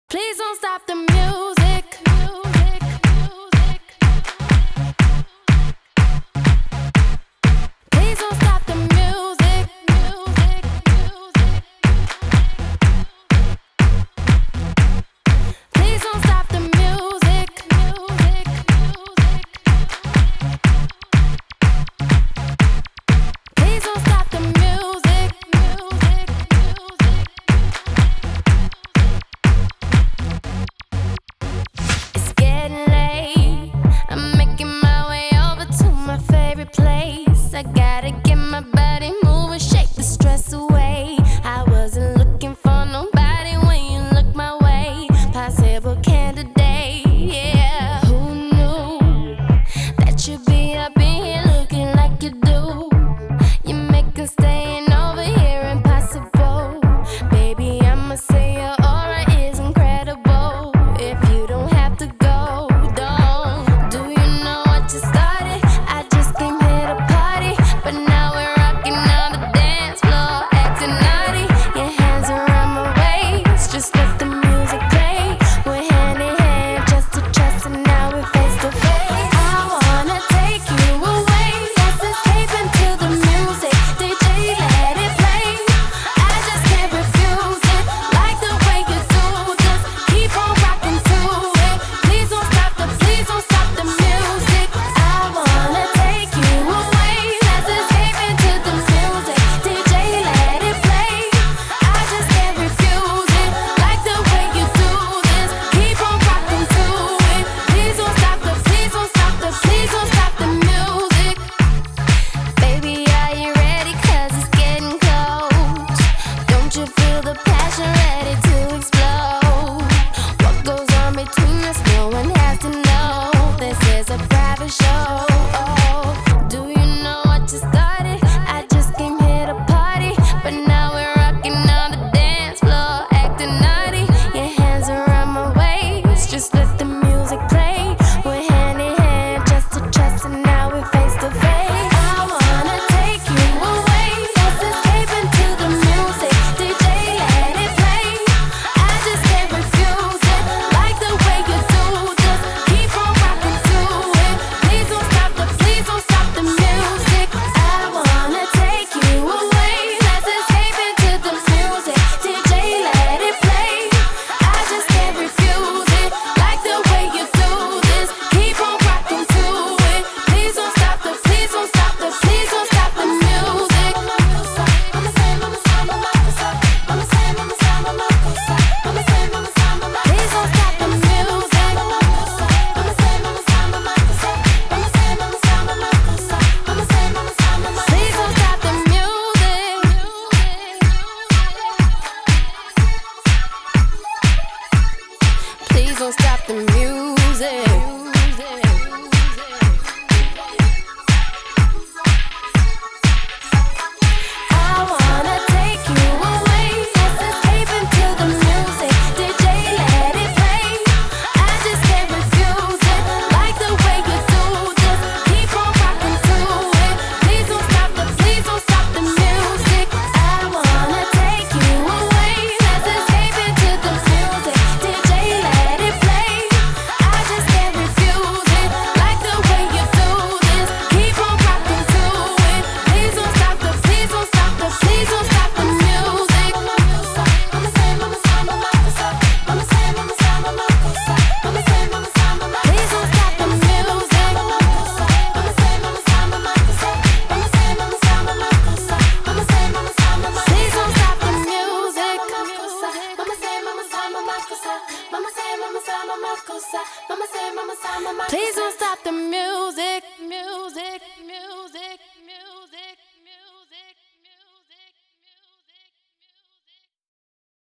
Please don't stop the music. Please don't stop the music. Please don't stop the music. Please don't stop the music. It's getting late. I'm making my way over to my favorite place. I gotta get my body moving, shake the stress away. I wasn't looking for nobody when you look my way. Possible candidate, yeah. Who knew that you'd be up in here looking like you do? You're making staying over here impossible. Baby, I'ma say your aura is incredible. If you don't have to go, don't. Do you know what you started? I just came here to party, but now we're rocking on the dance floor, acting naughty. Your hands around my waist, just let the music play. We're hand in hand, chest to chest, and now we're face to face. I wanna take you away, let's escape into the music. DJ, let it play. I just can't refuse it, like the way you do. Just keep on rocking to it. Please don't stop the music. I wanna take you away, let's escape into the music. DJ, let it play. I just can't refuse it, like the way you do this. Keep on rocking to it. Please don't stop the music. Baby, are you ready? 'Cause it's getting close. Don't you feel the passion ready to explode? What goes on between us, no one has to know. This is a private show. Do you know what you started? I just came here to party, but now we're rocking on the dance floor, acting naughty. Your hands around my waist, just let the music play. We're hand in hand, chest to chest, and now we're face to face. I wanna take you away, let's escape into the music. DJ, let it play. I just can't refuse it, like the way you do. Just keep on rocking to it. Please don't stop the music. I wanna take you away, let's escape into the music. DJ, let it play. I just can't refuse it, like the way you do this. Keep on rocking to it. Please don't stop the music. Please don't stop the music. Please don't stop the music. Please don't stop the music. I wanna take you away, let's escape into the music. DJ, let it play. I just can't refuse it, like the way you do. Just keep on rocking to it. Please don't stop the music. I wanna take you away, let's escape into the music. DJ, let it play. I just can't refuse it, like the way you do this. Keep on rocking to it. Please don't stop the music. Please don't stop the music. Please don't stop the music. Please don't stop the music.